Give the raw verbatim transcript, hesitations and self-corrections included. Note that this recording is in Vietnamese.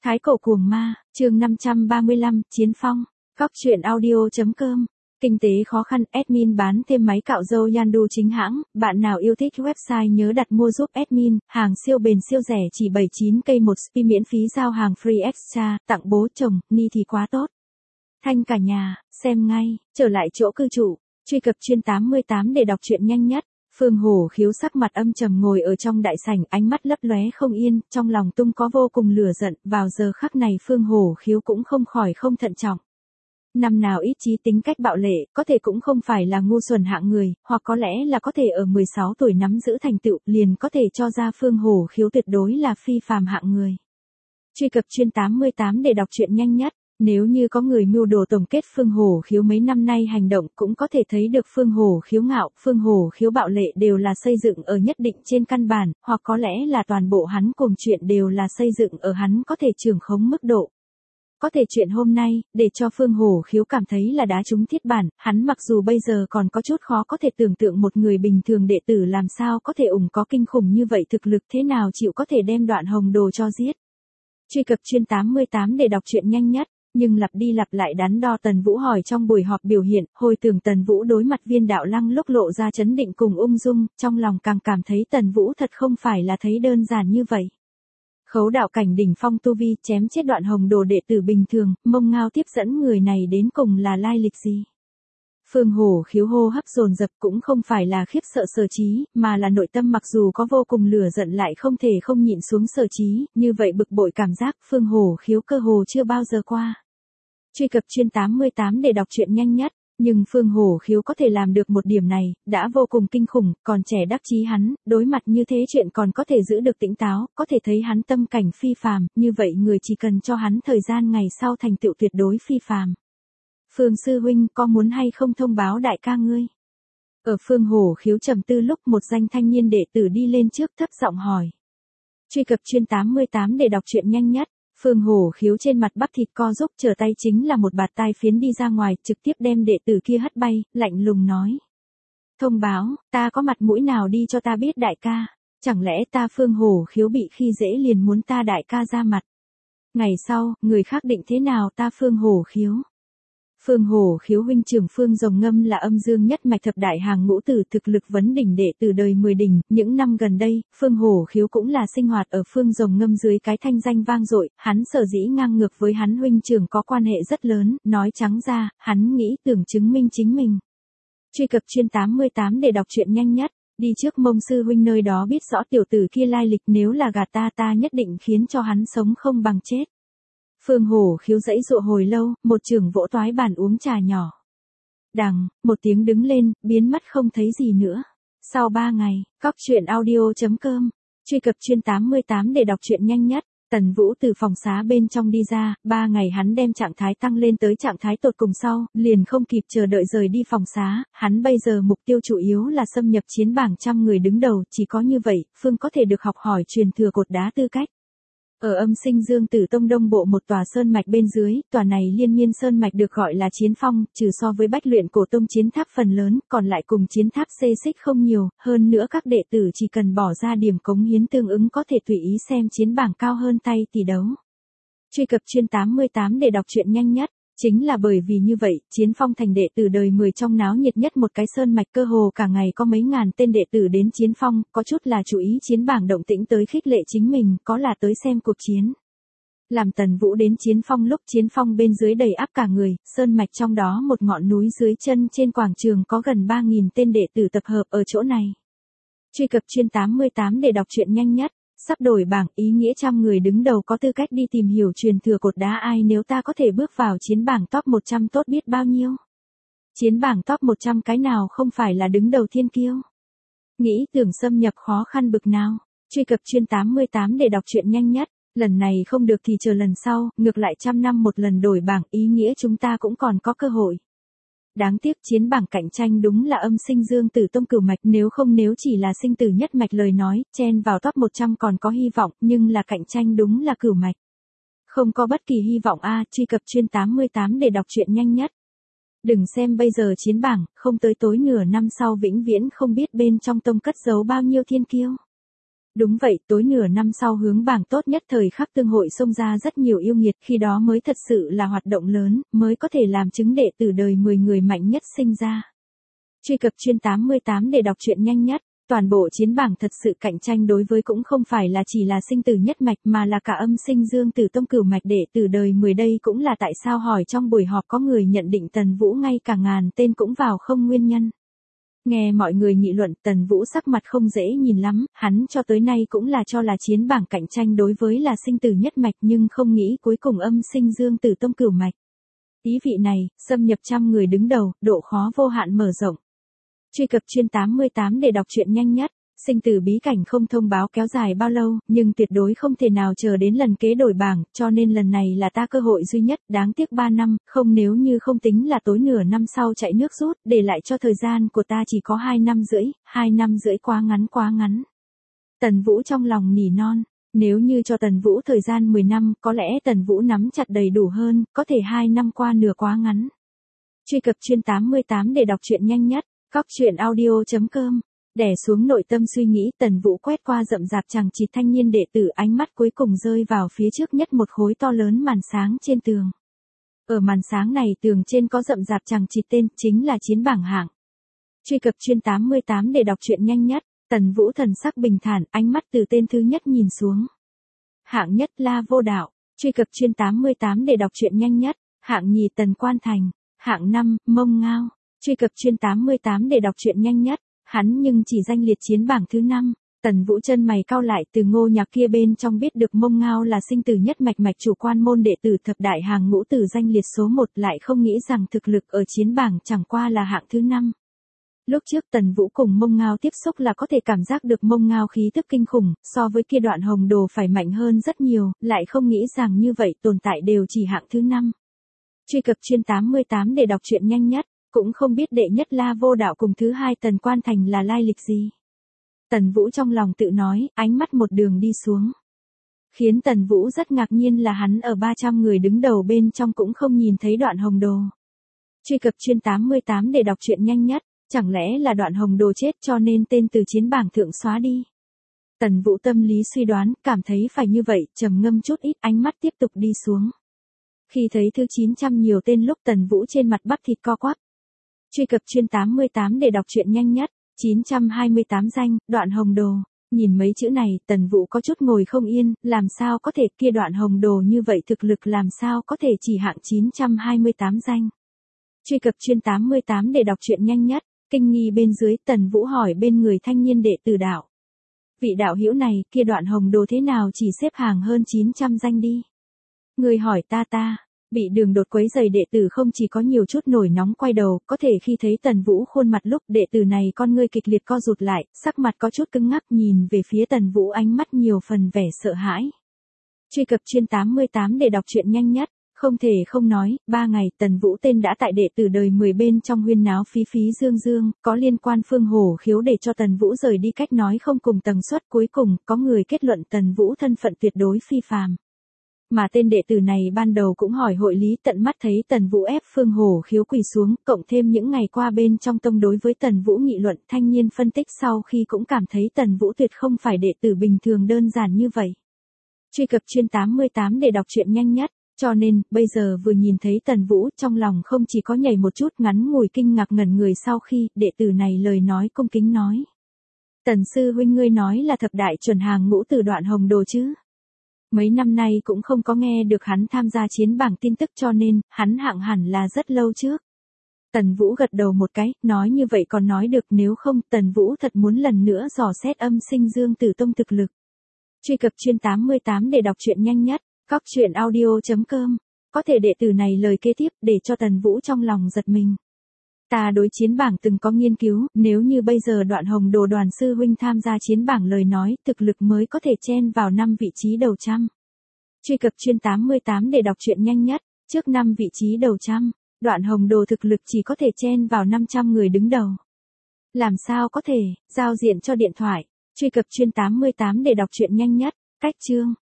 Thái cổ cuồng ma, chương năm trăm ba mươi lăm, Chiến Phong, Góc truyện audio.com. Kinh tế khó khăn, admin bán thêm máy cạo râu Yandu chính hãng, bạn nào yêu thích website nhớ đặt mua giúp admin, hàng siêu bền siêu rẻ chỉ bảy mươi chín k một spi miễn phí giao hàng free extra, tặng bố chồng, ni thì quá tốt. Thanh cả nhà, xem ngay, trở lại chỗ cư trụ, truy cập chuyên tám mươi tám để đọc truyện nhanh nhất. Phương Hổ Khiếu sắc mặt âm trầm ngồi ở trong đại sảnh, ánh mắt lấp lóe không yên, trong lòng tung có vô cùng lửa giận, vào giờ khắc này Phương Hổ Khiếu cũng không khỏi không thận trọng. Năm nào ít chí tính cách bạo lệ, có thể cũng không phải là ngu xuẩn hạng người, hoặc có lẽ là có thể ở mười sáu tuổi nắm giữ thành tựu, liền có thể cho ra Phương Hổ Khiếu tuyệt đối là phi phàm hạng người. Truy cập chuyên tám mươi tám để đọc truyện nhanh nhất. Nếu như có người mưu đồ tổng kết Phương Hổ Khiếu mấy năm nay hành động, cũng có thể thấy được Phương Hổ Khiếu ngạo, Phương Hổ Khiếu bạo lệ đều là xây dựng ở nhất định trên căn bản, hoặc có lẽ là toàn bộ hắn cùng chuyện đều là xây dựng ở hắn có thể trưởng khống mức độ. Có thể chuyện hôm nay, để cho Phương Hổ Khiếu cảm thấy là đá trúng thiết bản, hắn mặc dù bây giờ còn có chút khó có thể tưởng tượng một người bình thường đệ tử làm sao có thể ủng có kinh khủng như vậy, thực lực thế nào chịu có thể đem Đoạn Hồng Đồ cho giết. Truy cập chuyên tám mươi tám để đọc truyện nhanh nhất. Nhưng lặp đi lặp lại đắn đo Tần Vũ hỏi trong buổi họp biểu hiện, hồi tưởng Tần Vũ đối mặt Viên Đạo Lăng lúc lộ ra chấn định cùng ung dung, trong lòng càng cảm thấy Tần Vũ thật không phải là thấy đơn giản như vậy. Khấu đạo cảnh đỉnh phong tu vi chém chết Đoạn Hồng Đồ đệ tử bình thường, Mông Ngao tiếp dẫn người này đến cùng là lai lịch gì? Phương Hổ Khiếu hô hấp dồn dập cũng không phải là khiếp sợ Sở Chí, mà là nội tâm mặc dù có vô cùng lửa giận lại không thể không nhịn xuống Sở Chí, như vậy bực bội cảm giác Phương Hổ Khiếu cơ hồ chưa bao giờ qua. Truy cập chuyên tám mươi tám để đọc truyện nhanh nhất, nhưng Phương Hổ Khiếu có thể làm được một điểm này, đã vô cùng kinh khủng, còn trẻ đắc chí hắn, đối mặt như thế chuyện còn có thể giữ được tỉnh táo, có thể thấy hắn tâm cảnh phi phàm, như vậy người chỉ cần cho hắn thời gian ngày sau thành tựu tuyệt đối phi phàm. Phương sư huynh có muốn hay không thông báo đại ca ngươi? Ở Phương Hổ Khiếu trầm tư lúc một danh thanh niên đệ tử đi lên trước thấp giọng hỏi. Truy cập chuyên tám mươi tám để đọc truyện nhanh nhất. Phương Hổ Khiếu trên mặt bắp thịt co rúc, trở tay chính là một bạt tai phiến đi ra ngoài, trực tiếp đem đệ tử kia hất bay, lạnh lùng nói. Thông báo, ta có mặt mũi nào đi cho ta biết đại ca, chẳng lẽ ta Phương Hổ Khiếu bị khi dễ liền muốn ta đại ca ra mặt. Ngày sau, người khác định thế nào ta Phương Hổ Khiếu. Phương Hổ Khiếu huynh trưởng Phương Rồng Ngâm là âm dương nhất mạch thập đại hàng ngũ tử, thực lực vấn đỉnh đệ từ đời mười đỉnh, những năm gần đây, Phương Hổ Khiếu cũng là sinh hoạt ở Phương Rồng Ngâm dưới cái thanh danh vang dội, hắn sở dĩ ngang ngược với hắn huynh trưởng có quan hệ rất lớn, nói trắng ra, hắn nghĩ tưởng chứng minh chính mình. Truy cập chuyên tám mươi tám để đọc truyện nhanh nhất, đi trước Mông sư huynh nơi đó biết rõ tiểu tử kia lai lịch, nếu là gạt ta ta nhất định khiến cho hắn sống không bằng chết. Phương Hổ Khiếu dãy dụa hồi lâu, một chưởng vỗ toái bàn uống trà nhỏ. Đằng, một tiếng đứng lên, biến mất không thấy gì nữa. Sau ba ngày, Góc truyện audio.com, truy cập chuyên tám mươi tám để đọc truyện nhanh nhất. Tần Vũ từ phòng xá bên trong đi ra, ba ngày hắn đem trạng thái tăng lên tới trạng thái tột cùng sau, liền không kịp chờ đợi rời đi phòng xá, hắn bây giờ mục tiêu chủ yếu là xâm nhập chiến bảng trăm người đứng đầu, chỉ có như vậy, Phương có thể được học hỏi truyền thừa cột đá tư cách. Ở Âm Sinh Dương Tử Tông đông bộ một tòa sơn mạch bên dưới, tòa này liên miên sơn mạch được gọi là Chiến Phong, trừ so với Bách Luyện Cổ Tông chiến tháp phần lớn, còn lại cùng chiến tháp xê xích không nhiều, hơn nữa các đệ tử chỉ cần bỏ ra điểm cống hiến tương ứng có thể tùy ý xem chiến bảng cao hơn tay tỷ đấu. Truy cập chuyên tám mươi tám để đọc truyện nhanh nhất. Chính là bởi vì như vậy, Chiến Phong thành đệ tử đời mười trong náo nhiệt nhất một cái sơn mạch, cơ hồ cả ngày có mấy ngàn tên đệ tử đến Chiến Phong, có chút là chú ý chiến bảng động tĩnh tới khích lệ chính mình, có là tới xem cuộc chiến. Làm Tần Vũ đến Chiến Phong lúc Chiến Phong bên dưới đầy áp cả người, sơn mạch trong đó một ngọn núi dưới chân trên quảng trường có gần ba nghìn tên đệ tử tập hợp ở chỗ này. Truy cập chuyên tám mươi tám để đọc truyện nhanh nhất. Sắp đổi bảng, ý nghĩa trăm người đứng đầu có tư cách đi tìm hiểu truyền thừa cột đá ai, nếu ta có thể bước vào chiến bảng top một trăm tốt biết bao nhiêu. Chiến bảng top một trăm cái nào không phải là đứng đầu thiên kiêu. Nghĩ tưởng xâm nhập khó khăn bực nào. Truy cập chuyên tám mươi tám để đọc truyện nhanh nhất. Lần này không được thì chờ lần sau, ngược lại trăm năm một lần đổi bảng, ý nghĩa chúng ta cũng còn có cơ hội. Đáng tiếc chiến bảng cạnh tranh đúng là Âm Sinh Dương Tử Tông cửu mạch, nếu không nếu chỉ là sinh tử nhất mạch lời nói, chen vào top một trăm còn có hy vọng, nhưng là cạnh tranh đúng là cửu mạch. Không có bất kỳ hy vọng a, truy cập chuyên tám mươi tám để đọc truyện nhanh nhất. Đừng xem bây giờ chiến bảng, không tới tối nửa năm sau vĩnh viễn không biết bên trong tông cất giấu bao nhiêu thiên kiêu. Đúng vậy, tối nửa năm sau hướng bảng tốt nhất thời khắc tương hội xông ra rất nhiều yêu nghiệt, khi đó mới thật sự là hoạt động lớn, mới có thể làm chứng đệ tử đời mười người mạnh nhất sinh ra. Truy cập chuyên tám mươi tám để đọc truyện nhanh nhất. Toàn bộ chiến bảng thật sự cạnh tranh đối với cũng không phải là chỉ là sinh tử nhất mạch mà là cả âm sinh dương tử tông cửu mạch đệ tử đời mười, đây cũng là tại sao hỏi trong buổi họp có người nhận định Tần Vũ ngay cả ngàn tên cũng vào không nguyên nhân. Nghe mọi người nghị luận, Tần Vũ sắc mặt không dễ nhìn lắm, hắn cho tới nay cũng là cho là chiến bảng cạnh tranh đối với là sinh tử nhất mạch nhưng không nghĩ cuối cùng âm sinh dương tử tông cửu mạch. Ý vị này, xâm nhập trăm người đứng đầu, độ khó vô hạn mở rộng. Truy cập chuyên tám mươi tám để đọc truyện nhanh nhất. Sinh tử bí cảnh không thông báo kéo dài bao lâu, nhưng tuyệt đối không thể nào chờ đến lần kế đổi bảng, cho nên lần này là ta cơ hội duy nhất, đáng tiếc ba năm, không nếu như không tính là tối nửa năm sau chạy nước rút, để lại cho thời gian của ta chỉ có hai năm rưỡi, hai năm rưỡi quá ngắn quá ngắn. Tần Vũ trong lòng nỉ non, nếu như cho Tần Vũ thời gian mười năm, có lẽ Tần Vũ nắm chặt đầy đủ hơn, có thể hai năm qua nửa quá ngắn. Truy cập chuyên tám mươi tám để đọc truyện nhanh nhất. Cóc truyện audio chấm com. Đè xuống nội tâm suy nghĩ, Tần Vũ quét qua rậm rạp chằng chịt thanh niên đệ tử, ánh mắt cuối cùng rơi vào phía trước nhất một khối to lớn màn sáng trên tường. Ở màn sáng này tường trên có rậm rạp chằng chịt tên, chính là chiến bảng hạng. Truy cập chuyên tám mươi tám để đọc truyện nhanh nhất. Tần Vũ thần sắc bình thản, ánh mắt từ tên thứ nhất nhìn xuống. Hạng nhất La Vô Đạo. Truy cập chuyên tám mươi tám để đọc truyện nhanh nhất. Hạng nhì Tần Quan Thành. Hạng năm Mông Ngao. Truy cập chuyên tám mươi tám để đọc truyện nhanh nhất. Hắn nhưng chỉ danh liệt chiến bảng thứ năm. Tần Vũ chân mày cau lại, từ Ngô Nhạc kia bên trong biết được Mông Ngao là sinh tử nhất mạch mạch chủ quan môn đệ tử thập đại hàng ngũ tử danh liệt số một, lại không nghĩ rằng thực lực ở chiến bảng chẳng qua là hạng thứ năm. Lúc trước Tần Vũ cùng Mông Ngao tiếp xúc là có thể cảm giác được Mông Ngao khí tức kinh khủng, so với kia Đoạn Hồng Đồ phải mạnh hơn rất nhiều, lại không nghĩ rằng như vậy tồn tại đều chỉ hạng thứ năm. Truy cập chuyên tám mươi tám để đọc truyện nhanh nhất. Cũng không biết đệ nhất La Vô Đạo cùng thứ hai Tần Quan Thành là lai lịch gì. Tần Vũ trong lòng tự nói, ánh mắt một đường đi xuống. Khiến Tần Vũ rất ngạc nhiên là hắn ở ba trăm người đứng đầu bên trong cũng không nhìn thấy Đoạn Hồng Đồ. Truy cập chuyên tám mươi tám để đọc truyện nhanh nhất. Chẳng lẽ là Đoạn Hồng Đồ chết cho nên tên từ chiến bảng thượng xóa đi. Tần Vũ tâm lý suy đoán, cảm thấy phải như vậy, trầm ngâm chút ít, ánh mắt tiếp tục đi xuống. Khi thấy thứ chín trăm nhiều tên lúc Tần Vũ trên mặt bắp thịt co quắp. Truy cập chuyên tám mươi tám để đọc truyện nhanh nhất. chín trăm hai mươi tám danh, Đoạn Hồng Đồ. Nhìn mấy chữ này, Tần Vũ có chút ngồi không yên, làm sao có thể kia Đoạn Hồng Đồ như vậy thực lực làm sao có thể chỉ hạng chín trăm hai mươi tám danh. Truy cập chuyên tám mươi tám để đọc truyện nhanh nhất. Kinh nghi bên dưới, Tần Vũ hỏi bên người thanh niên đệ tử đạo. Vị đạo hữu này, kia Đoạn Hồng Đồ thế nào chỉ xếp hàng hơn chín trăm danh đi. Người hỏi ta ta. Bị đường đột quấy giày đệ tử không chỉ có nhiều chút nổi nóng quay đầu, có thể khi thấy Tần Vũ khuôn mặt lúc đệ tử này con ngươi kịch liệt co rụt lại, sắc mặt có chút cứng ngắc nhìn về phía Tần Vũ, ánh mắt nhiều phần vẻ sợ hãi. Truy cập chuyên tám mươi tám để đọc truyện nhanh nhất. Không thể không nói, ba ngày Tần Vũ tên đã tại đệ tử đời mười bên trong huyên náo phí phí dương dương, có liên quan Phương Hổ Khiếu để cho Tần Vũ rời đi cách nói không cùng tầng suất, cuối cùng có người kết luận Tần Vũ thân phận tuyệt đối phi phàm. Mà tên đệ tử này ban đầu cũng hỏi hội lý, tận mắt thấy Tần Vũ ép Phương Hổ Khiếu quỳ xuống, cộng thêm những ngày qua bên trong tông đối với Tần Vũ nghị luận, thanh niên phân tích sau khi cũng cảm thấy Tần Vũ tuyệt không phải đệ tử bình thường đơn giản như vậy. Truy cập chuyên tám mươi tám để đọc truyện nhanh nhất. Cho nên, bây giờ vừa nhìn thấy Tần Vũ, trong lòng không chỉ có nhảy một chút ngắn ngủi kinh ngạc ngẩn người sau khi, đệ tử này lời nói cung kính nói. Tần sư huynh ngươi nói là thập đại chuẩn hàng ngũ từ Đoạn Hồng Đồ chứ. Mấy năm nay cũng không có nghe được hắn tham gia chiến bảng tin tức cho nên, hắn hạng hẳn là rất lâu trước. Tần Vũ gật đầu một cái, nói như vậy còn nói được, nếu không, Tần Vũ thật muốn lần nữa dò xét âm sinh dương tử tông thực lực. Truy cập chuyên tám mươi tám để đọc truyện nhanh nhất. Cóc truyện audio chấm com. Có thể đệ tử này lời kế tiếp để cho Tần Vũ trong lòng giật mình. Ta đối chiến bảng từng có nghiên cứu, nếu như bây giờ Đoạn Hồng Đồ đoàn sư huynh tham gia chiến bảng lời nói, thực lực mới có thể chen vào năm vị trí đầu trăm. Truy cập chuyên tám mươi tám để đọc truyện nhanh nhất. Trước năm vị trí đầu trăm, Đoạn Hồng Đồ thực lực chỉ có thể chen vào năm trăm người đứng đầu. Làm sao có thể, giao diện cho điện thoại. Truy cập chuyên tám mươi tám để đọc truyện nhanh nhất. Cách chương.